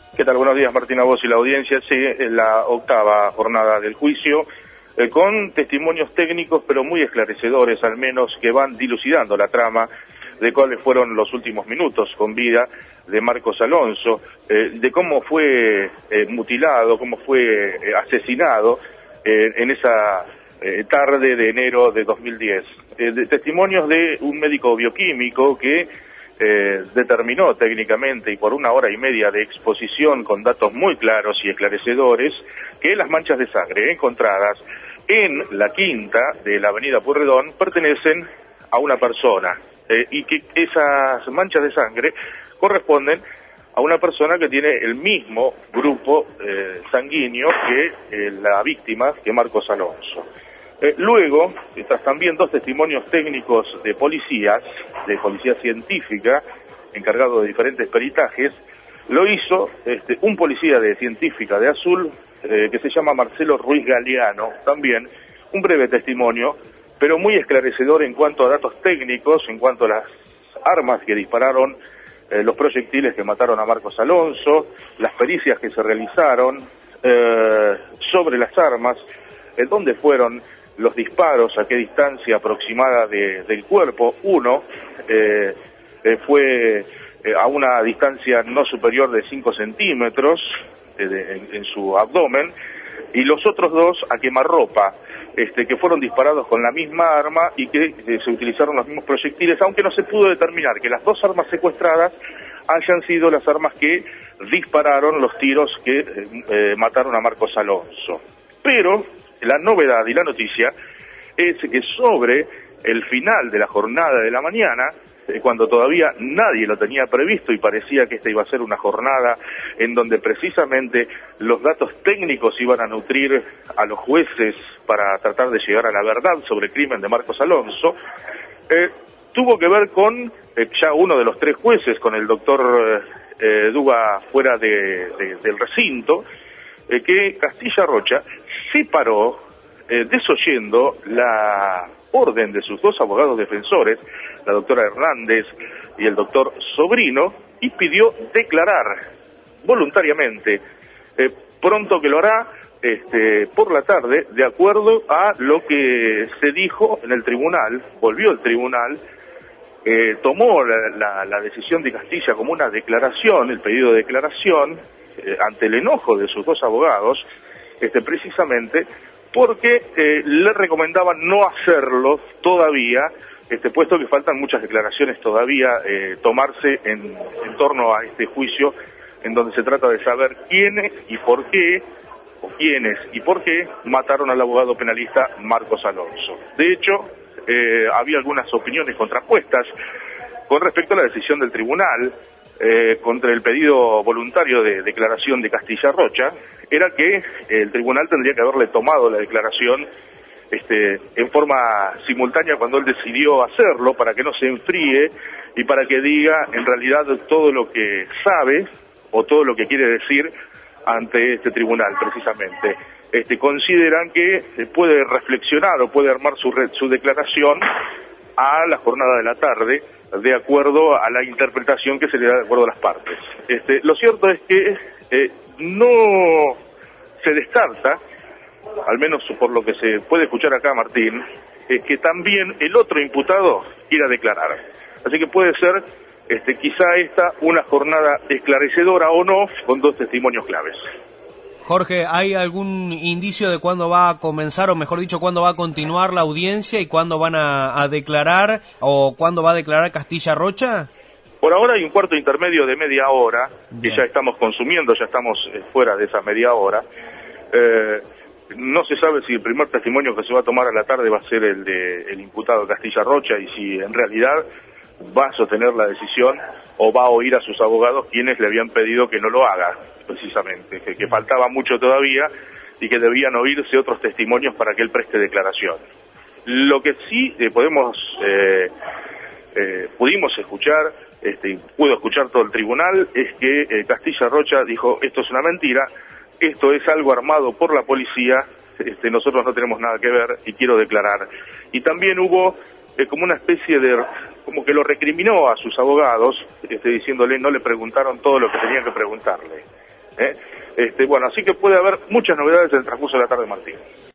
¿Qué tal? Buenos días, Martín, a vos y la audiencia. Sí, es la octava jornada del juicio, con testimonios técnicos, pero muy esclarecedores, al menos, que van dilucidando la trama de cuáles fueron los últimos minutos con vida de Marcos Alonso, de cómo fue mutilado, cómo fue asesinado en esa tarde de enero de 2010. De testimonios de un médico bioquímico que determinó técnicamente y por 1 hora y media de exposición con datos muy claros y esclarecedores que las manchas de sangre encontradas en la quinta de la avenida Pueyrredón pertenecen a una persona y que esas manchas de sangre corresponden a una persona que tiene el mismo grupo sanguíneo que la víctima, que Marcos Alonso. Luego, tras también 2 testimonios técnicos de policía científica, encargado de diferentes peritajes, lo hizo un policía de científica de Azul, que se llama Marcelo Ruiz Galeano, también un breve testimonio, pero muy esclarecedor en cuanto a datos técnicos, en cuanto a las armas que dispararon, los proyectiles que mataron a Marcos Alonso, las pericias que se realizaron sobre las armas, dónde fueron los disparos, a qué distancia aproximada del cuerpo. Uno fue a una distancia no superior de 5 centímetros en su abdomen, y los otros 2 a quemarropa, que fueron disparados con la misma arma y que se utilizaron los mismos proyectiles, aunque no se pudo determinar que las 2 armas secuestradas hayan sido las armas que dispararon los tiros que mataron a Marcos Alonso. Pero la novedad y la noticia es que sobre el final de la jornada de la mañana, cuando todavía nadie lo tenía previsto y parecía que esta iba a ser una jornada en donde precisamente los datos técnicos iban a nutrir a los jueces para tratar de llegar a la verdad sobre el crimen de Marcos Alonso, tuvo que ver con ya uno de los 3 jueces, con el doctor Duga fuera del recinto, que Castilla Rocha separó, desoyendo la orden de sus 2 abogados defensores, la doctora Hernández y el doctor Sobrino, y pidió declarar voluntariamente. Pronto que lo hará, por la tarde, de acuerdo a lo que se dijo en el tribunal. Volvió el tribunal, tomó la decisión de Castilla como una declaración, el pedido de declaración, ante el enojo de sus 2 abogados, precisamente porque le recomendaban no hacerlo todavía, puesto que faltan muchas declaraciones todavía tomarse en torno a este juicio, en donde se trata de saber quiénes y por qué, o quiénes y por qué mataron al abogado penalista Marcos Alonso. De hecho, había algunas opiniones contrapuestas con respecto a la decisión del tribunal contra el pedido voluntario de declaración de Castilla Rocha. Era que el tribunal tendría que haberle tomado la declaración en forma simultánea cuando él decidió hacerlo, para que no se enfríe y para que diga en realidad todo lo que sabe o todo lo que quiere decir ante este tribunal, precisamente. Consideran que puede reflexionar o puede armar su declaración a la jornada de la tarde, de acuerdo a la interpretación que se le da de acuerdo a las partes. Lo cierto es que no se descarta, al menos por lo que se puede escuchar acá, Martín, que también el otro imputado quiera declarar. Así que puede ser quizá esta una jornada esclarecedora o no, con 2 testimonios claves. Jorge, ¿hay algún indicio de cuándo va a comenzar, o mejor dicho, cuándo va a continuar la audiencia y cuándo van a declarar, o cuándo va a declarar Castilla Rocha? Por ahora hay un cuarto intermedio de media hora, que ya estamos consumiendo, ya estamos fuera de esa media hora. No se sabe si el primer testimonio que se va a tomar a la tarde va a ser el del imputado Castilla Rocha, y si en realidad va a sostener la decisión o va a oír a sus abogados, quienes le habían pedido que no lo haga, precisamente, que faltaba mucho todavía y que debían oírse otros testimonios para que él preste declaración. Lo que sí pudimos escuchar, pudo escuchar todo el tribunal, es que Castilla Rocha dijo: esto es una mentira, esto es algo armado por la policía, nosotros no tenemos nada que ver y quiero declarar. Y también hubo como una especie de, como que lo recriminó a sus abogados, diciéndole no le preguntaron todo lo que tenían que preguntarle. Bueno, así que puede haber muchas novedades en el transcurso de la tarde, Martín.